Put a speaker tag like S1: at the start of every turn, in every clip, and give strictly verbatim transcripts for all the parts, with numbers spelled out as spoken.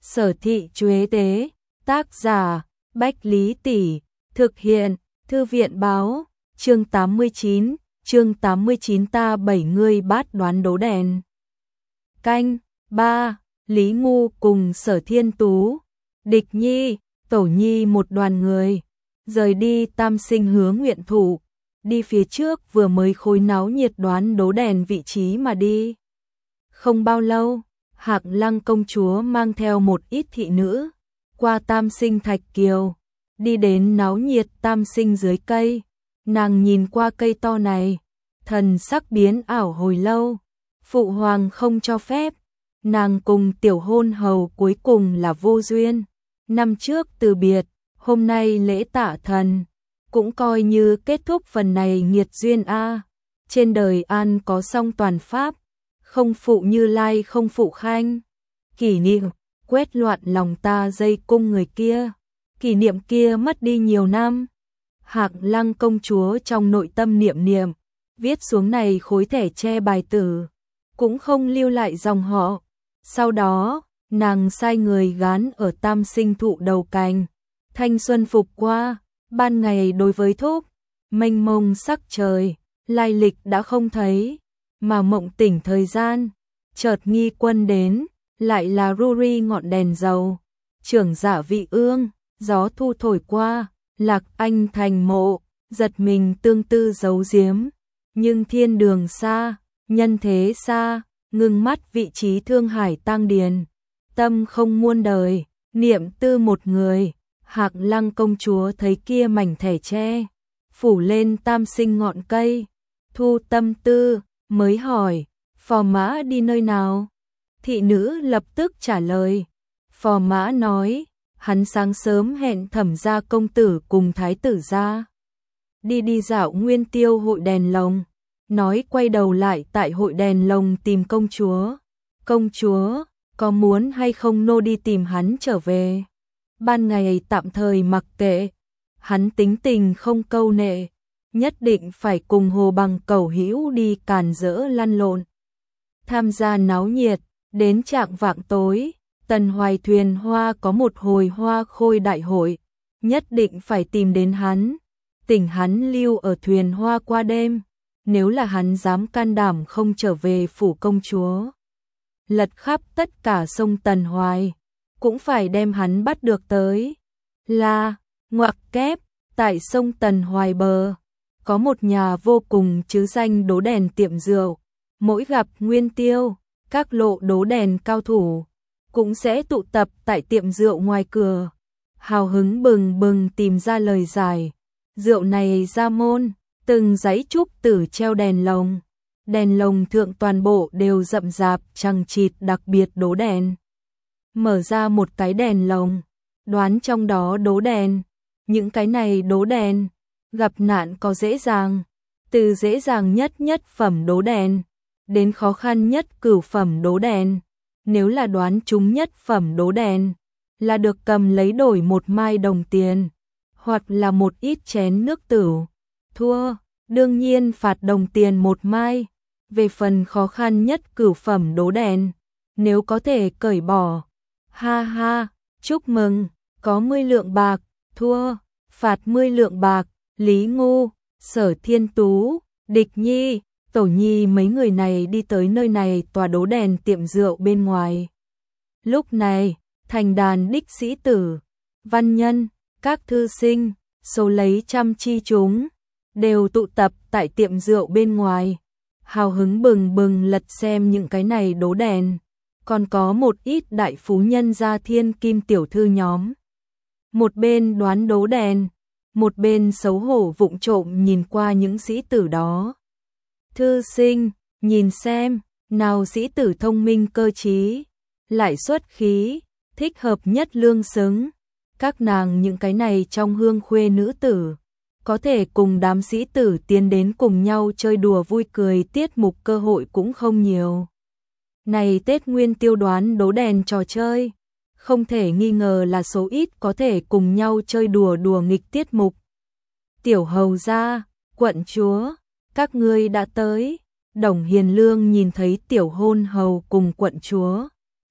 S1: Sở thị Chuế tế, tác giả, Bách Lý Tỷ, thực hiện, Thư viện báo, chương tám mươi chín, chương tám mươi chín ta bảy người bát đoán đố đèn. Canh, ba, Lý Ngu cùng Sở Thiên Tú, Địch Nhi, Tổ Nhi một đoàn người, rời đi Tam Sinh hướng nguyện thủ, đi phía trước vừa mới khối náo nhiệt đoán đố đèn vị trí mà đi. Không bao lâu, Hạc Lăng công chúa mang theo một ít thị nữ, qua Tam Sinh Thạch Kiều, đi đến náo nhiệt Tam Sinh dưới cây. Nàng nhìn qua cây to này, thần sắc biến ảo hồi lâu, phụ hoàng không cho phép, nàng cùng tiểu hôn hầu cuối cùng là vô duyên. Năm trước từ biệt, hôm nay lễ tạ thần, cũng coi như kết thúc phần này nghiệt duyên a. Trên đời an có song toàn pháp, không phụ Như Lai không phụ Khanh. Kỷ niệm, quét loạn lòng ta dây cung người kia, kỷ niệm kia mất đi nhiều năm. Hạc Lăng công chúa trong nội tâm niệm niệm, viết xuống này khối thẻ tre bài tử, cũng không lưu lại dòng họ. Sau đó, nàng sai người gán ở Tam Sinh thụ đầu cành. Thanh xuân phục qua, ban ngày đối với thúc, mênh mông sắc trời, lai lịch đã không thấy, mà mộng tỉnh thời gian, chợt nghi quân đến, lại là Ruri ngọn đèn dầu, trưởng giả vị ương, gió thu thổi qua, Lạc Anh thành mộ, giật mình tương tư giấu giếm, nhưng thiên đường xa, nhân thế xa, ngưng mắt vị trí Thương Hải tang điền, tâm không muôn đời, niệm tư một người. Hạc Lăng công chúa thấy kia mảnh thẻ tre, phủ lên Tam Sinh ngọn cây, thu tâm tư, mới hỏi, phò mã đi nơi nào? Thị nữ lập tức trả lời, phò mã nói, hắn sáng sớm hẹn Thẩm gia công tử cùng thái tử gia đi đi dạo Nguyên Tiêu hội đèn lồng, nói quay đầu lại tại hội đèn lồng tìm công chúa. Công chúa, có muốn hay không nô đi tìm hắn trở về? Ban ngày tạm thời mặc kệ, hắn tính tình không câu nệ, nhất định phải cùng Hồ Bằng Cẩu hữu đi càn rỡ lăn lộn. Tham gia náo nhiệt, đến trạng vạng tối, Tần Hoài thuyền hoa có một hồi hoa khôi đại hội, nhất định phải tìm đến hắn, tỉnh hắn lưu ở thuyền hoa qua đêm, nếu là hắn dám can đảm không trở về phủ công chúa, lật khắp tất cả sông Tần Hoài, cũng phải đem hắn bắt được tới. Là, ngoặc kép, tại sông Tần Hoài bờ, có một nhà vô cùng chứ danh đố đèn tiệm rượu, mỗi gặp Nguyên Tiêu, các lộ đố đèn cao thủ cũng sẽ tụ tập tại tiệm rượu ngoài cửa, hào hứng bừng bừng tìm ra lời giải. Rượu này ra môn, từng dãy trúc tử treo đèn lồng, đèn lồng thượng toàn bộ đều rậm rạp chằng chịt đặc biệt đố đèn. Mở ra một cái đèn lồng, đoán trong đó đố đèn, những cái này đố đèn, gặp nạn có dễ dàng, từ dễ dàng nhất nhất phẩm đố đèn, đến khó khăn nhất cửu phẩm đố đèn. Nếu là đoán trúng nhất phẩm đố đèn, là được cầm lấy đổi một mai đồng tiền, hoặc là một ít chén nước tửu. Thua, đương nhiên phạt đồng tiền một mai. Về phần khó khăn nhất cửu phẩm đố đèn, nếu có thể cởi bỏ, ha ha, chúc mừng, có mười lượng bạc. Thua, phạt mười lượng bạc. Lý Ngu, Sở Thiên Tú, Địch Nhi, Tổ Nhi mấy người này đi tới nơi này tòa đố đèn tiệm rượu bên ngoài. Lúc này, thành đàn đích sĩ tử, văn nhân, các thư sinh, số lấy trăm chi chúng, đều tụ tập tại tiệm rượu bên ngoài, hào hứng bừng bừng lật xem những cái này đố đèn. Còn có một ít đại phú nhân gia thiên kim tiểu thư nhóm, một bên đoán đố đèn, một bên xấu hổ vụng trộm nhìn qua những sĩ tử đó. Thư sinh, nhìn xem, nào sĩ tử thông minh cơ trí, lại xuất khí, thích hợp nhất lương xứng. Các nàng những cái này trong hương khuê nữ tử, có thể cùng đám sĩ tử tiến đến cùng nhau chơi đùa vui cười tiết mục cơ hội cũng không nhiều. Này Tết Nguyên Tiêu đoán đố đèn trò chơi, không thể nghi ngờ là số ít có thể cùng nhau chơi đùa đùa nghịch tiết mục. Tiểu hầu gia, quận chúa, các ngươi đã tới. Đồng Hiền Lương nhìn thấy tiểu hôn hầu cùng quận chúa,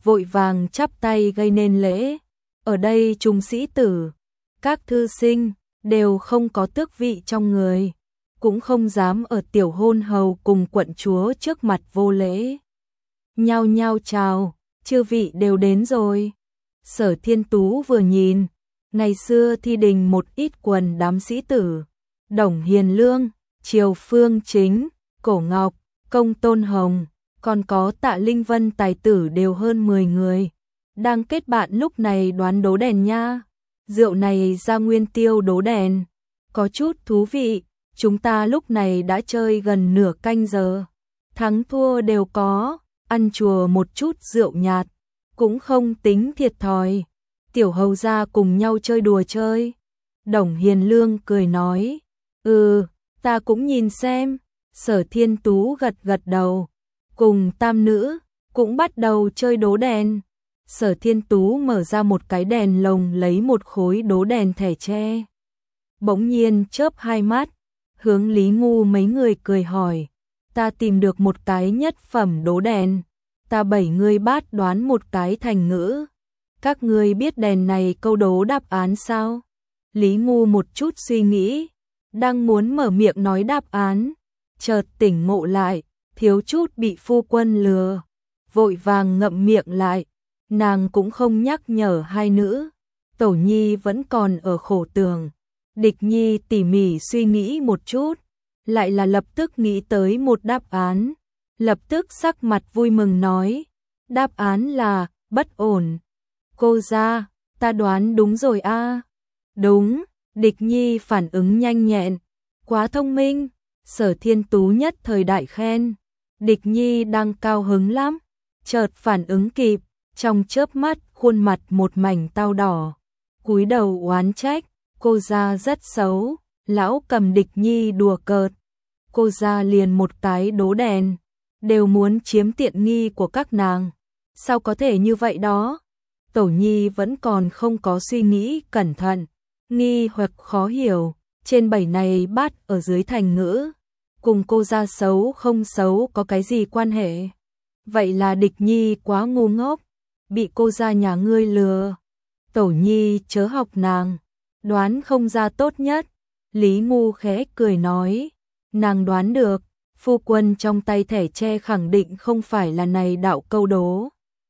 S1: vội vàng chắp tay gây nên lễ. Ở đây chúng sĩ tử, các thư sinh, đều không có tước vị trong người, cũng không dám ở tiểu hôn hầu cùng quận chúa trước mặt vô lễ. Nhao nhao chào, chư vị đều đến rồi. Sở Thiên Tú vừa nhìn, ngày xưa thi đình một ít quần đám sĩ tử, Đồng Hiền Lương, Triều Phương Chính, Cổ Ngọc, Công Tôn Hồng, còn có Tạ Linh Vân tài tử đều hơn mười người. Đang kết bạn lúc này đoán đố đèn nha. Rượu này ra nguyên tiêu đố đèn. Có chút thú vị, chúng ta lúc này đã chơi gần nửa canh giờ. Thắng thua đều có, ăn chùa một chút rượu nhạt, cũng không tính thiệt thòi. Tiểu hầu gia cùng nhau chơi đùa chơi. Đồng Hiền Lương cười nói, ừ, ta cũng nhìn xem. Sở Thiên Tú gật gật đầu, cùng tam nữ, cũng bắt đầu chơi đố đèn. Sở Thiên Tú mở ra một cái đèn lồng lấy một khối đố đèn thẻ tre. Bỗng nhiên chớp hai mắt, hướng Lý Ngu mấy người cười hỏi, ta tìm được một cái nhất phẩm đố đèn, ta bảy người bát đoán một cái thành ngữ. Các ngươi biết đèn này câu đố đáp án sao? Lý Ngu một chút suy nghĩ, đang muốn mở miệng nói đáp án, chợt tỉnh ngộ lại, thiếu chút bị phu quân lừa, vội vàng ngậm miệng lại. Nàng cũng không nhắc nhở hai nữ, Tổ Nhi vẫn còn ở khổ tường. Địch Nhi tỉ mỉ suy nghĩ một chút, lại là lập tức nghĩ tới một đáp án, lập tức sắc mặt vui mừng nói, đáp án là bất ổn. Cô gia, ta đoán đúng rồi a. Đúng, Địch Nhi phản ứng nhanh nhẹn, quá thông minh. Sở Thiên Tú nhất thời đại khen. Địch Nhi đang cao hứng lắm, chợt phản ứng kịp, trong chớp mắt khuôn mặt một mảnh tao đỏ, cúi đầu oán trách, cô gia rất xấu, lão cầm Địch Nhi đùa cợt. Cô gia liền một cái đố đèn, đều muốn chiếm tiện nghi của các nàng. Sao có thể như vậy đó? Tổ Nhi vẫn còn không có suy nghĩ cẩn thận, nghi hoặc khó hiểu, trên bảy này bát ở dưới thành ngữ, cùng cô gia xấu không xấu có cái gì quan hệ? Vậy là Địch Nhi quá ngu ngốc, bị cô gia nhà ngươi lừa. Tổ Nhi chớ học nàng, đoán không ra tốt nhất. Lý Ngu khẽ cười nói, nàng đoán được, phu quân trong tay thẻ tre khẳng định không phải là này đạo câu đố.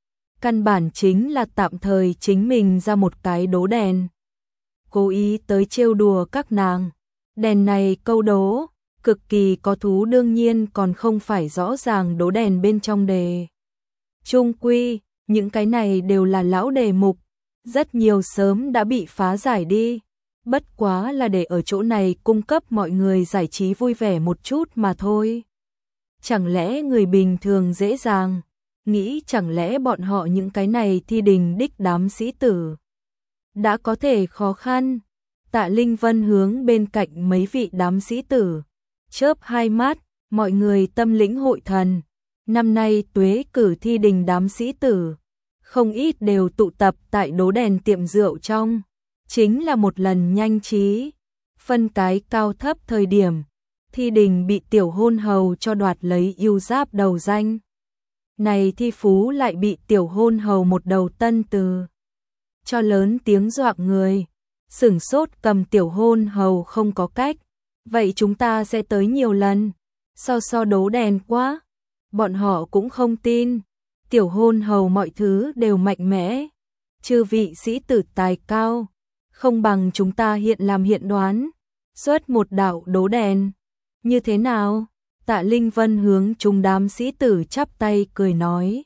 S1: Căn bản chính là tạm thời chính mình ra một cái đố đèn, cố ý tới trêu đùa các nàng. Đèn này câu đố, cực kỳ có thú, đương nhiên còn không phải rõ ràng đố đèn bên trong đề. Trung quy, những cái này đều là lão đề mục, rất nhiều sớm đã bị phá giải đi. Bất quá là để ở chỗ này cung cấp mọi người giải trí vui vẻ một chút mà thôi. Chẳng lẽ người bình thường dễ dàng, nghĩ chẳng lẽ bọn họ những cái này thi đình đích đám sĩ tử đã có thể khó khăn. Tạ Linh Vân hướng bên cạnh mấy vị đám sĩ tử, chớp hai mắt, mọi người tâm lĩnh hội thần. Năm nay tuế cử thi đình đám sĩ tử, không ít đều tụ tập tại đố đèn tiệm rượu trong. Chính là một lần nhanh trí, phân cái cao thấp thời điểm, thi đình bị tiểu hôn hầu cho đoạt lấy yêu giáp đầu danh. Này thi phú lại bị tiểu hôn hầu một đầu tân từ cho lớn tiếng dọa người, sửng sốt cầm tiểu hôn hầu không có cách. Vậy chúng ta sẽ tới nhiều lần, so so đố đèn quá. Bọn họ cũng không tin, tiểu hôn hầu mọi thứ đều mạnh mẽ, chư vị sĩ tử tài cao, không bằng chúng ta hiện làm hiện đoán, xuất một đạo đố đèn. Như thế nào? Tạ Linh Vân hướng chúng đám sĩ tử chắp tay cười nói.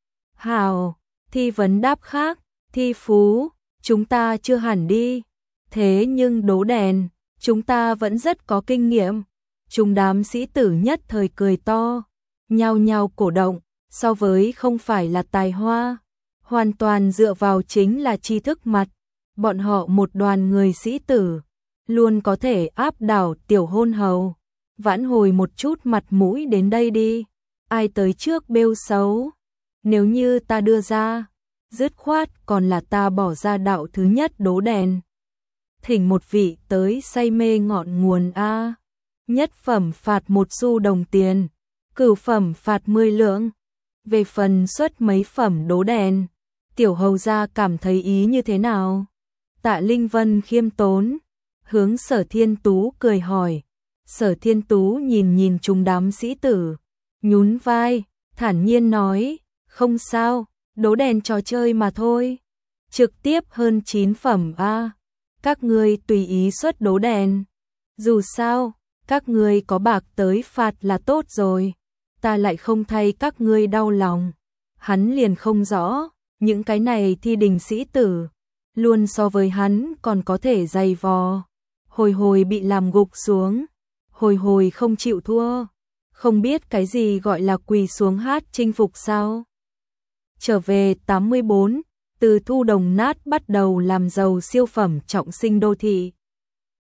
S1: Hào, thi vấn đáp khác, thi phú, chúng ta chưa hẳn đi. Thế nhưng đố đèn, chúng ta vẫn rất có kinh nghiệm. Chúng đám sĩ tử nhất thời cười to, nhao nhao cổ động, so với không phải là tài hoa, hoàn toàn dựa vào chính là tri thức mặt. Bọn họ một đoàn người sĩ tử, luôn có thể áp đảo tiểu hôn hầu. Vãn hồi một chút mặt mũi đến đây đi, ai tới trước bêu xấu. Nếu như ta đưa ra, dứt khoát còn là ta bỏ ra đạo thứ nhất đố đèn. Thỉnh một vị tới say mê ngọn nguồn a. Nhất phẩm phạt một xu đồng tiền, cửu phẩm phạt mười lượng. Về phần xuất mấy phẩm đố đèn, tiểu hầu gia cảm thấy ý như thế nào? Tạ Linh Vân khiêm tốn, hướng Sở Thiên Tú cười hỏi. Sở Thiên Tú nhìn nhìn chúng đám sĩ tử, nhún vai, thản nhiên nói, không sao, đố đèn trò chơi mà thôi. Trực tiếp hơn chín phẩm a, các ngươi tùy ý xuất đố đèn. Dù sao, các ngươi có bạc tới phạt là tốt rồi, ta lại không thay các ngươi đau lòng. Hắn liền không rõ, những cái này thi đình sĩ tử, luôn so với hắn còn có thể dày vò. Hồi hồi bị làm gục xuống, hồi hồi không chịu thua, không biết cái gì gọi là quỳ xuống hát chinh phục sao. Trở về tám mươi bốn, từ thu đồng nát bắt đầu làm giàu siêu phẩm trọng sinh đô thị.